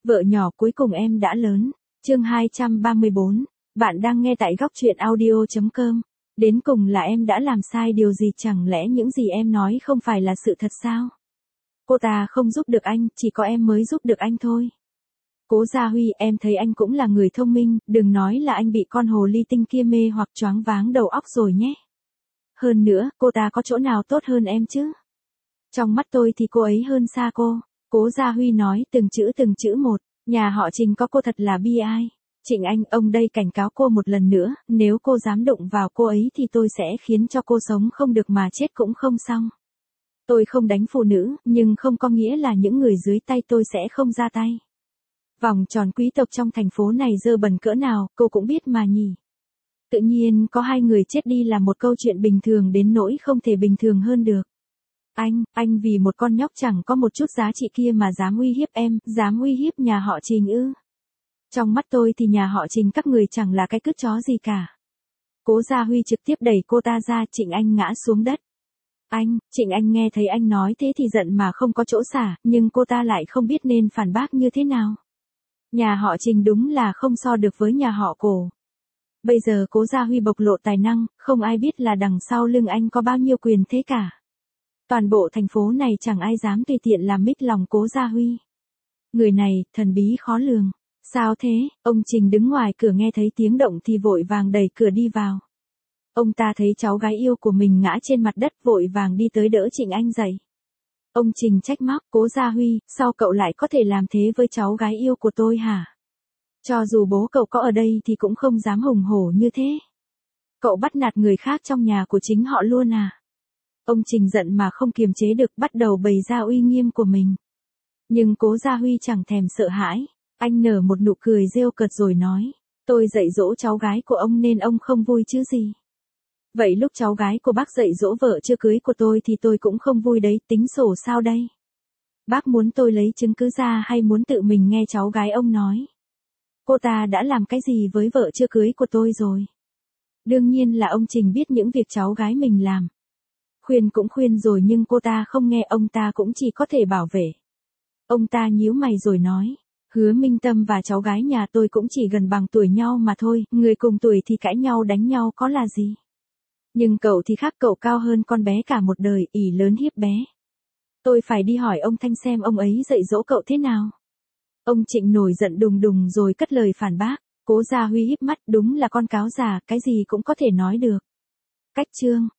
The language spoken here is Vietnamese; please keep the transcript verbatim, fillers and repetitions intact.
Vợ nhỏ cuối cùng em đã lớn. Chương hai trăm ba mươi bốn. Bạn đang nghe tại góc truyện audio chấm com. Đến cùng là em đã làm sai điều gì, chẳng lẽ những gì em nói không phải là sự thật sao? Cô ta không giúp được anh, chỉ có em mới giúp được anh thôi. Cố Gia Huy, em thấy anh cũng là người thông minh, đừng nói là anh bị con hồ ly tinh kia mê hoặc choáng váng đầu óc rồi nhé. Hơn nữa, cô ta có chỗ nào tốt hơn em chứ? Trong mắt tôi thì cô ấy hơn xa cô. Cố Gia Huy nói từng chữ từng chữ một, nhà họ Trình có cô thật là bi ai. Trịnh Anh, ông đây cảnh cáo cô một lần nữa, nếu cô dám đụng vào cô ấy thì tôi sẽ khiến cho cô sống không được mà chết cũng không xong. Tôi không đánh phụ nữ, nhưng không có nghĩa là những người dưới tay tôi sẽ không ra tay. Vòng tròn quý tộc trong thành phố này dơ bẩn cỡ nào, cô cũng biết mà nhỉ. Tự nhiên có hai người chết đi là một câu chuyện bình thường đến nỗi không thể bình thường hơn được. Anh, anh vì một con nhóc chẳng có một chút giá trị kia mà dám uy hiếp em, dám uy hiếp nhà họ Trình ư? Trong mắt tôi thì nhà họ Trình các người chẳng là cái cứt chó gì cả. Cố Gia Huy trực tiếp đẩy cô ta ra, Trịnh Anh ngã xuống đất. Anh, Trịnh Anh nghe thấy anh nói thế thì giận mà không có chỗ xả, nhưng cô ta lại không biết nên phản bác như thế nào. Nhà họ Trình đúng là không so được với nhà họ Cổ. Bây giờ Cố Gia Huy bộc lộ tài năng, không ai biết là đằng sau lưng anh có bao nhiêu quyền thế cả. Toàn bộ thành phố này chẳng ai dám tùy tiện làm mít lòng Cố Gia Huy. Người này, thần bí khó lường. Sao thế? Ông Trình đứng ngoài cửa nghe thấy tiếng động thì vội vàng đẩy cửa đi vào. Ông ta thấy cháu gái yêu của mình ngã trên mặt đất, vội vàng đi tới đỡ Trịnh Anh dậy. Ông Trình trách móc, Cố Gia Huy, sao cậu lại có thể làm thế với cháu gái yêu của tôi hả? Cho dù bố cậu có ở đây thì cũng không dám hùng hổ như thế. Cậu bắt nạt người khác trong nhà của chính họ luôn à? Ông Trình giận mà không kiềm chế được, bắt đầu bày ra uy nghiêm của mình. Nhưng Cố Gia Huy chẳng thèm sợ hãi. Anh nở một nụ cười rêu cợt rồi nói, tôi dạy dỗ cháu gái của ông nên ông không vui chứ gì. Vậy lúc cháu gái của bác dạy dỗ vợ chưa cưới của tôi thì tôi cũng không vui đấy, tính sổ sao đây? Bác muốn tôi lấy chứng cứ ra hay muốn tự mình nghe cháu gái ông nói? Cô ta đã làm cái gì với vợ chưa cưới của tôi rồi? Đương nhiên là ông Trình biết những việc cháu gái mình làm. Khuyên cũng khuyên rồi nhưng cô ta không nghe, ông ta cũng chỉ có thể bảo vệ. Ông ta nhíu mày rồi nói, Hứa Minh Tâm và cháu gái nhà tôi cũng chỉ gần bằng tuổi nhau mà thôi, người cùng tuổi thì cãi nhau đánh nhau có là gì. Nhưng cậu thì khác, cậu cao hơn con bé cả một đời, ỷ lớn hiếp bé. Tôi phải đi hỏi ông Thanh xem ông ấy dạy dỗ cậu thế nào. Ông Trịnh nổi giận đùng đùng rồi cất lời phản bác. Cố Gia Huy híp mắt, đúng là con cáo già, cái gì cũng có thể nói được. Cách chương.